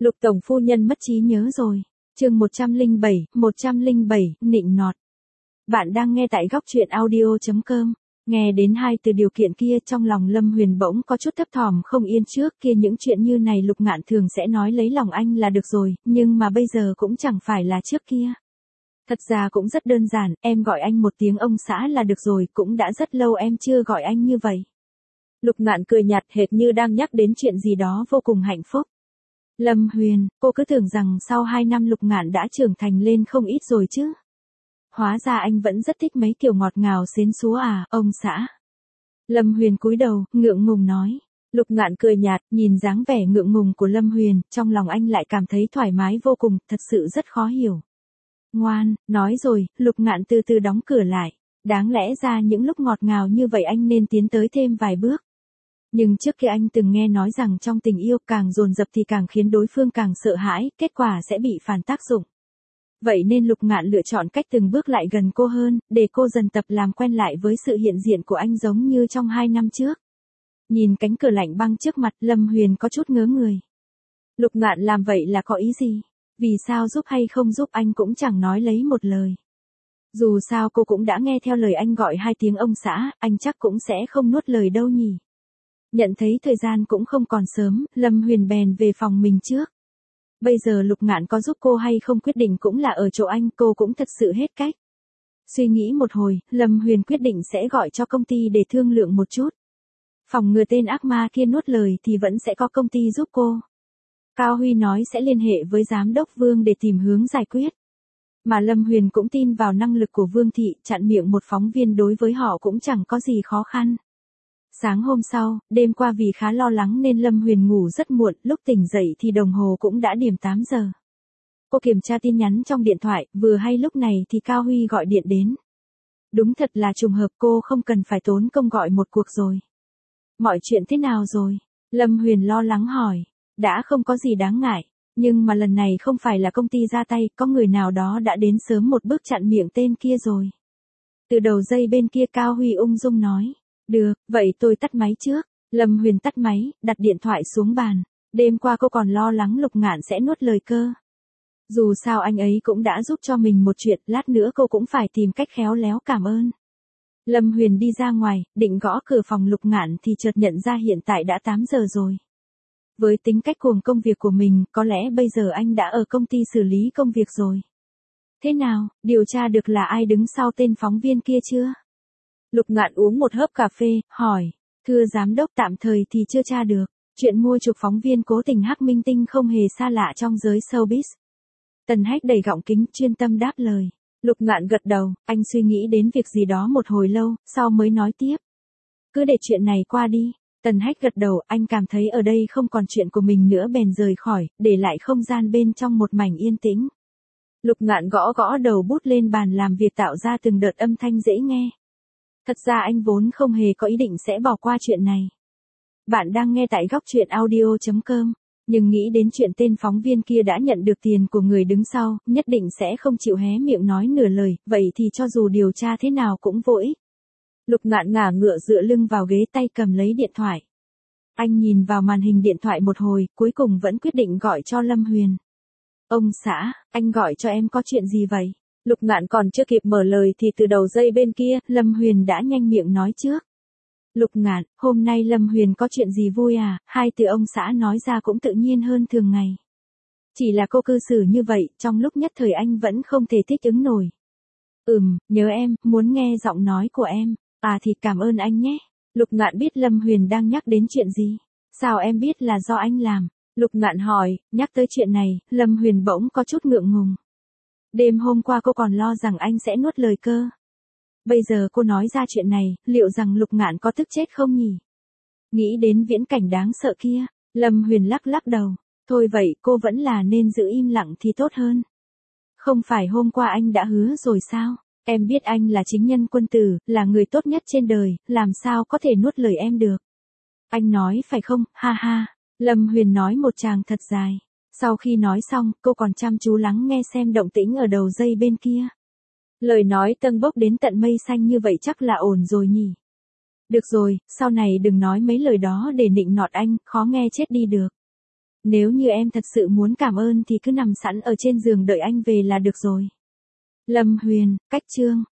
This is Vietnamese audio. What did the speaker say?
Lục tổng phu nhân mất trí nhớ rồi. Chương 107, nịnh nọt. Bạn đang nghe tại góc truyện audio.com. Nghe đến hai từ điều kiện kia trong lòng Lâm Huyền bỗng có chút thấp thỏm không yên. Trước kia những chuyện như này Lục Ngạn thường sẽ nói lấy lòng anh là được rồi, nhưng mà bây giờ cũng chẳng phải là trước kia. Thật ra cũng rất đơn giản, em gọi anh một tiếng ông xã là được rồi, cũng đã rất lâu em chưa gọi anh như vậy. Lục Ngạn cười nhạt hệt như đang nhắc đến chuyện gì đó vô cùng hạnh phúc. Lâm Huyền, cô cứ tưởng rằng sau 2 năm Lục Ngạn đã trưởng thành lên không ít rồi chứ. Hóa ra anh vẫn rất thích mấy kiểu ngọt ngào xến xúa à, ông xã. Lâm Huyền cúi đầu, ngượng ngùng nói. Lục Ngạn cười nhạt, nhìn dáng vẻ ngượng ngùng của Lâm Huyền, trong lòng anh lại cảm thấy thoải mái vô cùng, thật sự rất khó hiểu. Ngoan, nói rồi, Lục Ngạn từ từ đóng cửa lại. Đáng lẽ ra những lúc ngọt ngào như vậy anh nên tiến tới thêm vài bước. Nhưng trước kia anh từng nghe nói rằng trong tình yêu càng dồn dập thì càng khiến đối phương càng sợ hãi, kết quả sẽ bị phản tác dụng. Vậy nên Lục Ngạn lựa chọn cách từng bước lại gần cô hơn, để cô dần tập làm quen lại với sự hiện diện của anh giống như trong 2 năm trước. Nhìn cánh cửa lạnh băng trước mặt, Lâm Huyền có chút ngớ người. Lục Ngạn làm vậy là có ý gì? Vì sao giúp hay không giúp anh cũng chẳng nói lấy một lời. Dù sao cô cũng đã nghe theo lời anh gọi 2 tiếng ông xã, anh chắc cũng sẽ không nuốt lời đâu nhỉ. Nhận thấy thời gian cũng không còn sớm, Lâm Huyền bèn về phòng mình trước. Bây giờ Lục Ngạn có giúp cô hay không quyết định cũng là ở chỗ anh, cô cũng thật sự hết cách. Suy nghĩ một hồi, Lâm Huyền quyết định sẽ gọi cho công ty để thương lượng một chút. Phòng ngừa tên ác ma kia nuốt lời thì vẫn sẽ có công ty giúp cô. Cao Huy nói sẽ liên hệ với giám đốc Vương để tìm hướng giải quyết. Mà Lâm Huyền cũng tin vào năng lực của Vương Thị, chặn miệng một phóng viên đối với họ cũng chẳng có gì khó khăn. Sáng hôm sau, đêm qua vì khá lo lắng nên Lâm Huyền ngủ rất muộn, lúc tỉnh dậy thì đồng hồ cũng đã điểm 8 giờ. Cô kiểm tra tin nhắn trong điện thoại, vừa hay lúc này thì Cao Huy gọi điện đến. Đúng thật là trùng hợp, cô không cần phải tốn công gọi một cuộc rồi. Mọi chuyện thế nào rồi? Lâm Huyền lo lắng hỏi. Đã không có gì đáng ngại, nhưng mà lần này không phải là công ty ra tay, có người nào đó đã đến sớm một bước chặn miệng tên kia rồi. Từ đầu dây bên kia Cao Huy ung dung nói. Được, vậy tôi tắt máy trước. Lâm Huyền tắt máy, đặt điện thoại xuống bàn. Đêm qua cô còn lo lắng Lục Ngạn sẽ nuốt lời cơ. Dù sao anh ấy cũng đã giúp cho mình một chuyện, lát nữa cô cũng phải tìm cách khéo léo cảm ơn. Lâm Huyền đi ra ngoài, định gõ cửa phòng Lục Ngạn thì chợt nhận ra hiện tại đã 8 giờ rồi. Với tính cách cuồng công việc của mình, có lẽ bây giờ anh đã ở công ty xử lý công việc rồi. Thế nào, điều tra được là ai đứng sau tên phóng viên kia chưa? Lục Ngạn uống một hớp cà phê, hỏi. Thưa giám đốc, tạm thời thì chưa tra được. Chuyện mua chuộc phóng viên cố tình hắc minh tinh không hề xa lạ trong giới showbiz. Tần Hách đẩy gọng kính, chuyên tâm đáp lời. Lục Ngạn gật đầu, anh suy nghĩ đến việc gì đó một hồi lâu, sau mới nói tiếp. Cứ để chuyện này qua đi. Tần Hách gật đầu, anh cảm thấy ở đây không còn chuyện của mình nữa bèn rời khỏi, để lại không gian bên trong một mảnh yên tĩnh. Lục Ngạn gõ gõ đầu bút lên bàn làm việc tạo ra từng đợt âm thanh dễ nghe. Thật ra anh vốn không hề có ý định sẽ bỏ qua chuyện này. Bạn đang nghe tại góc truyện audio.com, nhưng nghĩ đến chuyện tên phóng viên kia đã nhận được tiền của người đứng sau, nhất định sẽ không chịu hé miệng nói nửa lời, vậy thì cho dù điều tra thế nào cũng vô ích. Lục Ngạn ngả ngựa dựa lưng vào ghế, tay cầm lấy điện thoại. Anh nhìn vào màn hình điện thoại một hồi, cuối cùng vẫn quyết định gọi cho Lâm Huyền. Ông xã, anh gọi cho em có chuyện gì vậy? Lục Ngạn còn chưa kịp mở lời thì từ đầu dây bên kia, Lâm Huyền đã nhanh miệng nói trước. Lục Ngạn, hôm nay Lâm Huyền có chuyện gì vui à? 2 từ ông xã nói ra cũng tự nhiên hơn thường ngày. Chỉ là cô cư xử như vậy, trong lúc nhất thời anh vẫn không thể thích ứng nổi. Nhớ em, muốn nghe giọng nói của em. À thì cảm ơn anh nhé. Lục Ngạn biết Lâm Huyền đang nhắc đến chuyện gì. Sao em biết là do anh làm? Lục Ngạn hỏi, nhắc tới chuyện này, Lâm Huyền bỗng có chút ngượng ngùng. Đêm hôm qua cô còn lo rằng anh sẽ nuốt lời cơ. Bây giờ cô nói ra chuyện này, liệu rằng Lục Ngạn có tức chết không nhỉ? Nghĩ đến viễn cảnh đáng sợ kia, Lâm Huyền lắc lắc đầu. Thôi vậy, cô vẫn là nên giữ im lặng thì tốt hơn. Không phải hôm qua anh đã hứa rồi sao? Em biết anh là chính nhân quân tử, là người tốt nhất trên đời, làm sao có thể nuốt lời em được? Anh nói phải không, ha ha. Lâm Huyền nói một tràng thật dài. Sau khi nói xong, cô còn chăm chú lắng nghe xem động tĩnh ở đầu dây bên kia. Lời nói tâng bốc đến tận mây xanh như vậy chắc là ổn rồi nhỉ. Được rồi, sau này đừng nói mấy lời đó để nịnh nọt anh, khó nghe chết đi được. Nếu như em thật sự muốn cảm ơn thì cứ nằm sẵn ở trên giường đợi anh về là được rồi. Lâm Huyền, cách chương